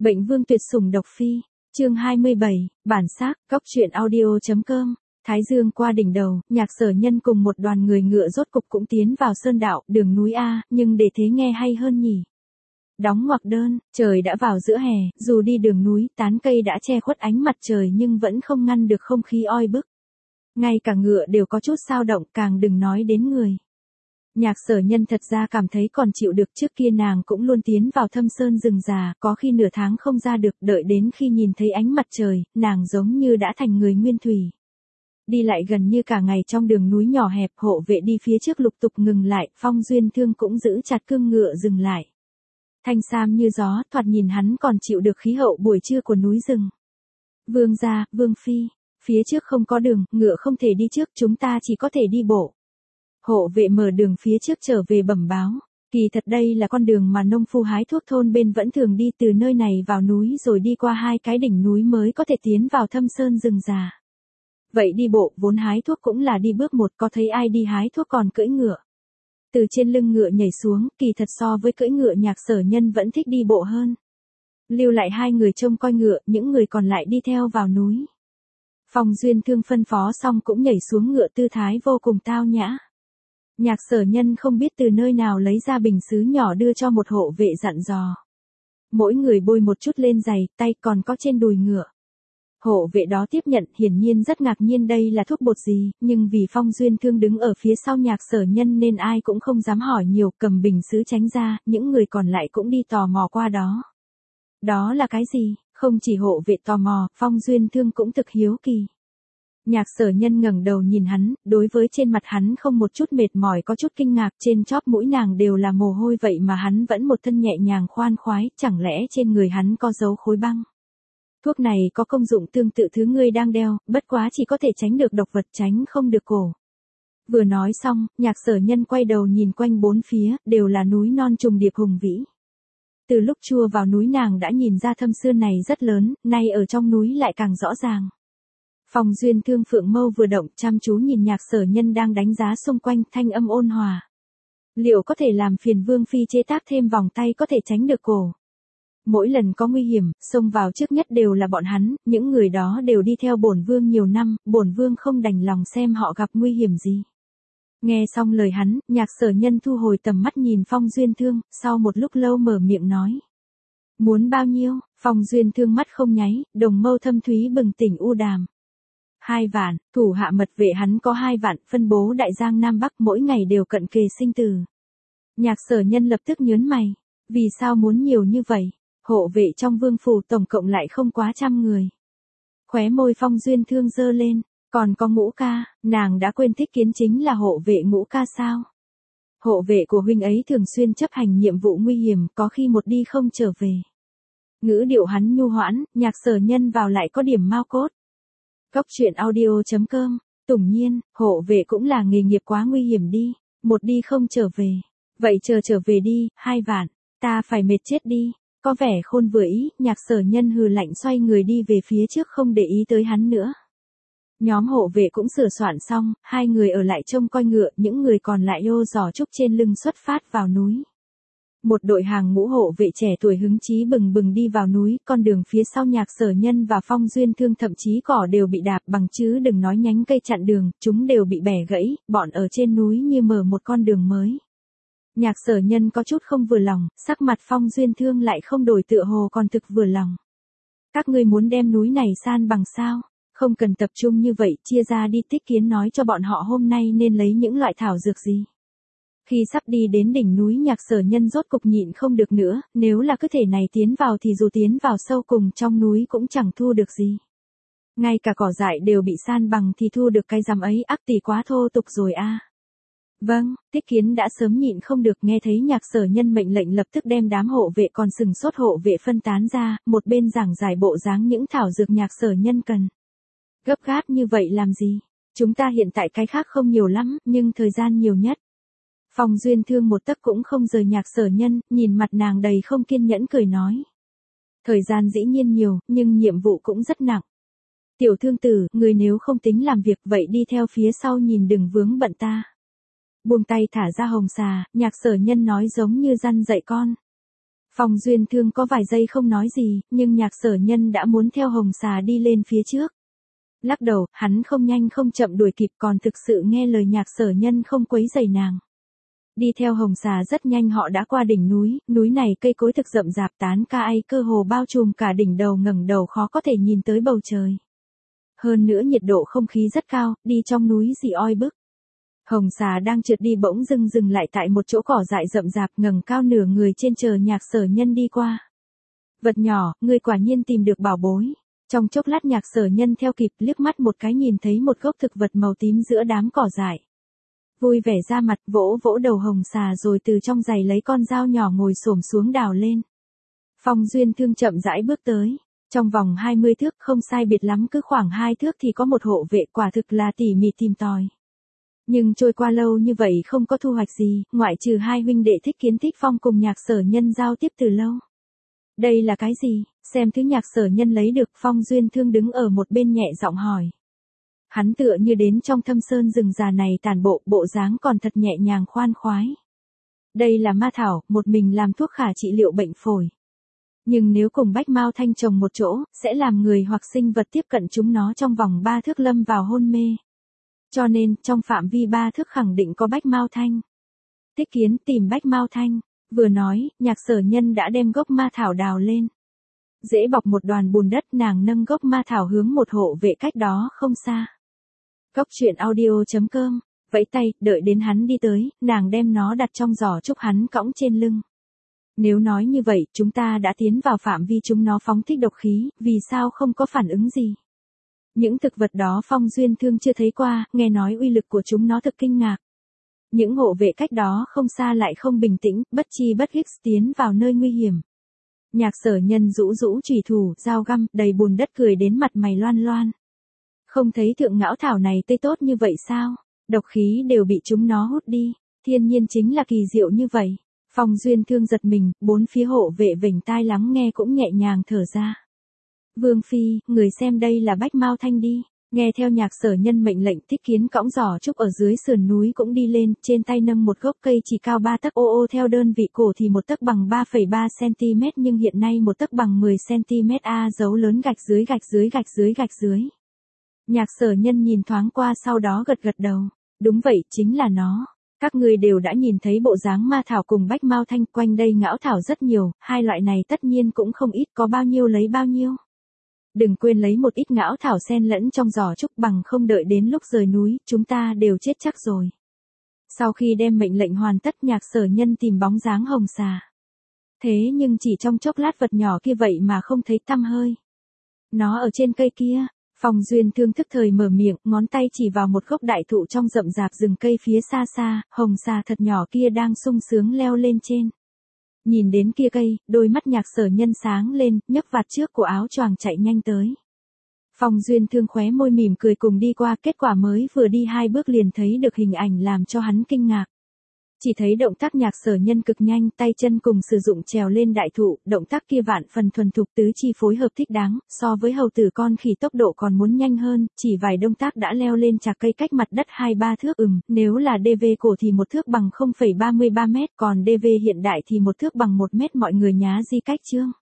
Bệnh vương tuyệt sủng độc phi, chương 27, bản xác, góc truyện audio.com. Thái dương qua đỉnh đầu, Nhạc Sở Nhân cùng một đoàn người ngựa rốt cục cũng tiến vào sơn đạo, đường núi A, nhưng để thế nghe hay hơn nhỉ. Đóng ngoặc đơn, trời đã vào giữa hè, dù đi đường núi, tán cây đã che khuất ánh mặt trời nhưng vẫn không ngăn được không khí oi bức. Ngay cả ngựa đều có chút xao động, càng đừng nói đến người. Nhạc Sở Nhân thật ra cảm thấy còn chịu được, trước kia nàng cũng luôn tiến vào thâm sơn rừng già, có khi nửa tháng không ra được, đợi đến khi nhìn thấy ánh mặt trời, nàng giống như đã thành người nguyên thủy. Đi lại gần như cả ngày trong đường núi nhỏ hẹp, hộ vệ đi phía trước lục tục ngừng lại, Phong Duyên Thương cũng giữ chặt cương ngựa dừng lại. Thanh sam như gió, thoạt nhìn hắn còn chịu được khí hậu buổi trưa của núi rừng. Vương gia, Vương phi, phía trước không có đường, ngựa không thể đi trước, chúng ta chỉ có thể đi bộ. Hộ vệ mở đường phía trước trở về bẩm báo. Kỳ thật đây là con đường mà nông phu hái thuốc thôn bên vẫn thường đi, từ nơi này vào núi rồi đi qua hai cái đỉnh núi mới có thể tiến vào thâm sơn rừng già. Vậy đi bộ, vốn hái thuốc cũng là đi bước một, có thấy ai đi hái thuốc còn cưỡi ngựa. Từ trên lưng ngựa nhảy xuống, kỳ thật so với cưỡi ngựa Nhạc Sở Nhân vẫn thích đi bộ hơn. Lưu lại hai người trông coi ngựa, những người còn lại đi theo vào núi. Phong Duyên Thương phân phó xong cũng nhảy xuống ngựa, tư thái vô cùng tao nhã. Nhạc Sở Nhân không biết từ nơi nào lấy ra bình sứ nhỏ đưa cho một hộ vệ dặn dò. Mỗi người bôi một chút lên giày, tay còn có trên đùi ngựa. Hộ vệ đó tiếp nhận, hiển nhiên rất ngạc nhiên đây là thuốc bột gì, nhưng vì Phong Duyên Thương đứng ở phía sau Nhạc Sở Nhân nên ai cũng không dám hỏi nhiều, cầm bình sứ tránh ra, những người còn lại cũng đi tò mò qua đó. Đó là cái gì? Không chỉ hộ vệ tò mò, Phong Duyên Thương cũng thực hiếu kỳ. Nhạc Sở Nhân ngẩng đầu nhìn hắn, đối với trên mặt hắn không một chút mệt mỏi, có chút kinh ngạc, trên chóp mũi nàng đều là mồ hôi, vậy mà hắn vẫn một thân nhẹ nhàng khoan khoái, chẳng lẽ trên người hắn có dấu khối băng? Thuốc này có công dụng tương tự thứ ngươi đang đeo, bất quá chỉ có thể tránh được độc vật, tránh không được cổ. Vừa nói xong, Nhạc Sở Nhân quay đầu nhìn quanh bốn phía, đều là núi non trùng điệp hùng vĩ. Từ lúc chua vào núi nàng đã nhìn ra thâm sơn này rất lớn, nay ở trong núi lại càng rõ ràng. Phong Duyên Thương phượng mâu vừa động, chăm chú nhìn Nhạc Sở Nhân đang đánh giá xung quanh, thanh âm ôn hòa. Liệu có thể làm phiền Vương phi chế tác thêm vòng tay có thể tránh được cổ? Mỗi lần có nguy hiểm, xông vào trước nhất đều là bọn hắn, những người đó đều đi theo bổn vương nhiều năm, bổn vương không đành lòng xem họ gặp nguy hiểm gì. Nghe xong lời hắn, Nhạc Sở Nhân thu hồi tầm mắt nhìn Phong Duyên Thương, sau một lúc lâu mở miệng nói. Muốn bao nhiêu? Phong Duyên Thương mắt không nháy, đồng mâu thâm thúy bừng tỉnh u đàm. 2 vạn, thủ hạ mật vệ hắn có 2 vạn, phân bố đại giang Nam Bắc, mỗi ngày đều cận kề sinh tử. Nhạc Sở Nhân lập tức nhớn mày. Vì sao muốn nhiều như vậy? Hộ vệ trong vương phủ tổng cộng lại không quá 100 người. Khóe môi Phong Duyên Thương giơ lên, còn có Ngũ ca, nàng đã quên Thích Kiến chính là hộ vệ Ngũ ca sao? Hộ vệ của huynh ấy thường xuyên chấp hành nhiệm vụ nguy hiểm, có khi một đi không trở về. Ngữ điệu hắn nhu hoãn, Nhạc Sở Nhân vào lại có điểm mao cốt. Góc truyện audio.com, Tùng Nhiên, hộ vệ cũng là nghề nghiệp quá nguy hiểm đi, một đi không trở về. Vậy trở về đi, 2 vạn, ta phải mệt chết đi. Có vẻ khôn vừa ý, Nhạc Sở Nhân hừ lạnh xoay người đi về phía trước không để ý tới hắn nữa. Nhóm hộ vệ cũng sửa soạn xong, 2 người ở lại trông coi ngựa, những người còn lại ô giỏ trúc trên lưng xuất phát vào núi. Một đội hàng ngũ hộ vệ trẻ tuổi hứng chí bừng bừng đi vào núi, con đường phía sau Nhạc Sở Nhân và Phong Duyên Thương thậm chí cỏ đều bị đạp bằng, chứ đừng nói nhánh cây chặn đường, chúng đều bị bẻ gãy, bọn ở trên núi như mở một con đường mới. Nhạc Sở Nhân có chút không vừa lòng, sắc mặt Phong Duyên Thương lại không đổi, tựa hồ còn thực vừa lòng. Các ngươi muốn đem núi này san bằng sao? Không cần tập trung như vậy, chia ra đi. Thích Kiến nói cho bọn họ hôm nay nên lấy những loại thảo dược gì. Khi sắp đi đến đỉnh núi, Nhạc Sở Nhân rốt cục nhịn không được nữa, nếu là cứ thể này tiến vào thì dù tiến vào sâu cùng trong núi cũng chẳng thu được gì. Ngay cả cỏ dại đều bị san bằng thì thu được cái rằm ấy, ác tỷ quá thô tục rồi a. Vâng, Thích Kiến đã sớm nhịn không được, nghe thấy Nhạc Sở Nhân mệnh lệnh lập tức đem đám hộ vệ còn sừng sốt hộ vệ phân tán ra, một bên giảng giải bộ dáng những thảo dược Nhạc Sở Nhân cần. Gấp gáp như vậy làm gì? Chúng ta hiện tại cái khác không nhiều lắm, nhưng thời gian nhiều nhất. Phong Duyên Thương một tấc cũng không rời Nhạc Sở Nhân, nhìn mặt nàng đầy không kiên nhẫn cười nói. Thời gian dĩ nhiên nhiều, nhưng nhiệm vụ cũng rất nặng. Tiểu thương tử, người nếu không tính làm việc vậy đi theo phía sau nhìn đừng vướng bận ta. Buông tay thả ra hồng xà, Nhạc Sở Nhân nói giống như răn dạy con. Phong Duyên Thương có vài giây không nói gì, nhưng Nhạc Sở Nhân đã muốn theo Hồng Xà đi lên phía trước. Lắc đầu, hắn không nhanh không chậm đuổi kịp, còn thực sự nghe lời Nhạc Sở Nhân không quấy rầy nàng. Đi theo Hồng Xà rất nhanh họ đã qua đỉnh núi này cây cối thực rậm rạp tán cây cơ hồ bao trùm cả đỉnh đầu, ngẩng đầu khó có thể nhìn tới bầu trời. Hơn nữa nhiệt độ không khí rất cao, đi trong núi dị oi bức. Hồng Xà đang trượt đi bỗng dưng dừng lại tại một chỗ cỏ dại rậm rạp, ngẩng cao nửa người trên chờ Nhạc Sở Nhân đi qua. Vật nhỏ, ngươi quả nhiên tìm được bảo bối. Trong chốc lát Nhạc Sở Nhân theo kịp, liếc mắt một cái nhìn thấy một gốc thực vật màu tím giữa đám cỏ dại. Vui vẻ ra mặt, vỗ vỗ đầu Hồng Xà rồi từ trong giày lấy con dao nhỏ ngồi xổm xuống đào lên. Phong Duyên Thương chậm rãi bước tới. Trong vòng 20 thước không sai biệt lắm, cứ khoảng 2 thước thì có một hộ vệ, quả thực là tỉ mỉ tìm tòi. Nhưng trôi qua lâu như vậy không có thu hoạch gì, ngoại trừ hai huynh đệ Thích Kiến Thích Phong cùng Nhạc Sở Nhân giao tiếp từ lâu. Đây là cái gì? Xem thứ Nhạc Sở Nhân lấy được. Phong Duyên Thương đứng ở một bên nhẹ giọng hỏi. Hắn tựa như đến trong thâm sơn rừng già này tản bộ, bộ dáng còn thật nhẹ nhàng khoan khoái. Đây là ma thảo, một mình làm thuốc khả trị liệu bệnh phổi. Nhưng nếu cùng bách mao thanh trồng một chỗ, sẽ làm người hoặc sinh vật tiếp cận chúng nó trong vòng 3 thước lâm vào hôn mê. Cho nên, trong phạm vi 3 thước khẳng định có bách mao thanh. Thích Kiến tìm bách mao thanh. Vừa nói, Nhạc Sở Nhân đã đem gốc ma thảo đào lên. Dễ bọc một đoàn bùn đất, nàng nâng gốc ma thảo hướng một hộ vệ cách đó không xa. Góc chuyện audio.com, vẫy tay, đợi đến hắn đi tới, nàng đem nó đặt trong giỏ trúc hắn cõng trên lưng. Nếu nói như vậy, chúng ta đã tiến vào phạm vi chúng nó phóng thích độc khí, vì sao không có phản ứng gì? Những thực vật đó Phong Duyên Thương chưa thấy qua, nghe nói uy lực của chúng nó thực kinh ngạc. Những hộ vệ cách đó không xa lại không bình tĩnh, bất chi bất giác tiến vào nơi nguy hiểm. Nhạc Sở Nhân rũ rũ chùy thủ, dao găm, đầy bùn đất cười đến mặt mày loan loan. Không thấy thượng ngão thảo này tươi tốt như vậy sao? Độc khí đều bị chúng nó hút đi. Thiên nhiên chính là kỳ diệu như vậy. Phong Duyên Thương giật mình, bốn phía hộ vệ vểnh tai lắng nghe cũng nhẹ nhàng thở ra. Vương phi, người xem đây là bách mao thanh đi. Nghe theo Nhạc Sở Nhân mệnh lệnh, Thích Kiến cõng giỏ trúc ở dưới sườn núi cũng đi lên, trên tay nâng một gốc cây chỉ cao 3 tấc, theo đơn vị cổ thì 1 tấc bằng 3,3 cm, nhưng hiện nay 1 tấc bằng 10 cm, dấu lớn gạch dưới gạch dưới gạch dưới gạch dưới. Nhạc Sở Nhân nhìn thoáng qua sau đó gật gật đầu. Đúng vậy, chính là nó. Các ngươi đều đã nhìn thấy bộ dáng ma thảo cùng bách mao thanh, quanh đây ngão thảo rất nhiều, hai loại này tất nhiên cũng không ít, có bao nhiêu lấy bao nhiêu. Đừng quên lấy một ít ngão thảo xen lẫn trong giỏ trúc, bằng không đợi đến lúc rời núi, chúng ta đều chết chắc rồi. Sau khi đem mệnh lệnh hoàn tất, Nhạc Sở Nhân tìm bóng dáng Hồng Xà. Thế nhưng chỉ trong chốc lát vật nhỏ kia vậy mà không thấy tăm hơi. Nó ở trên cây kia. Phong Duyên Thương thức thời mở miệng, ngón tay chỉ vào một gốc đại thụ trong rậm rạp rừng cây phía xa xa, Hồng Xà thật nhỏ kia đang sung sướng leo lên trên. Nhìn đến kia cây, đôi mắt Nhạc Sở Nhân sáng lên, nhấc vạt trước của áo choàng chạy nhanh tới. Phong Duyên Thương khóe môi mỉm cười cùng đi qua, kết quả mới vừa đi 2 bước liền thấy được hình ảnh làm cho hắn kinh ngạc. Chỉ thấy động tác Nhạc Sở Nhân cực nhanh, tay chân cùng sử dụng trèo lên đại thụ, động tác kia vạn phần thuần thục, tứ chi phối hợp thích đáng, so với hầu tử con khỉ tốc độ còn muốn nhanh hơn, chỉ vài động tác đã leo lên chạc cây cách mặt đất 2-3 thước, nếu là DV cổ thì 1 thước bằng 0,33 mét, còn DV hiện đại thì 1 thước bằng 1 mét, mọi người nhá di cách chương.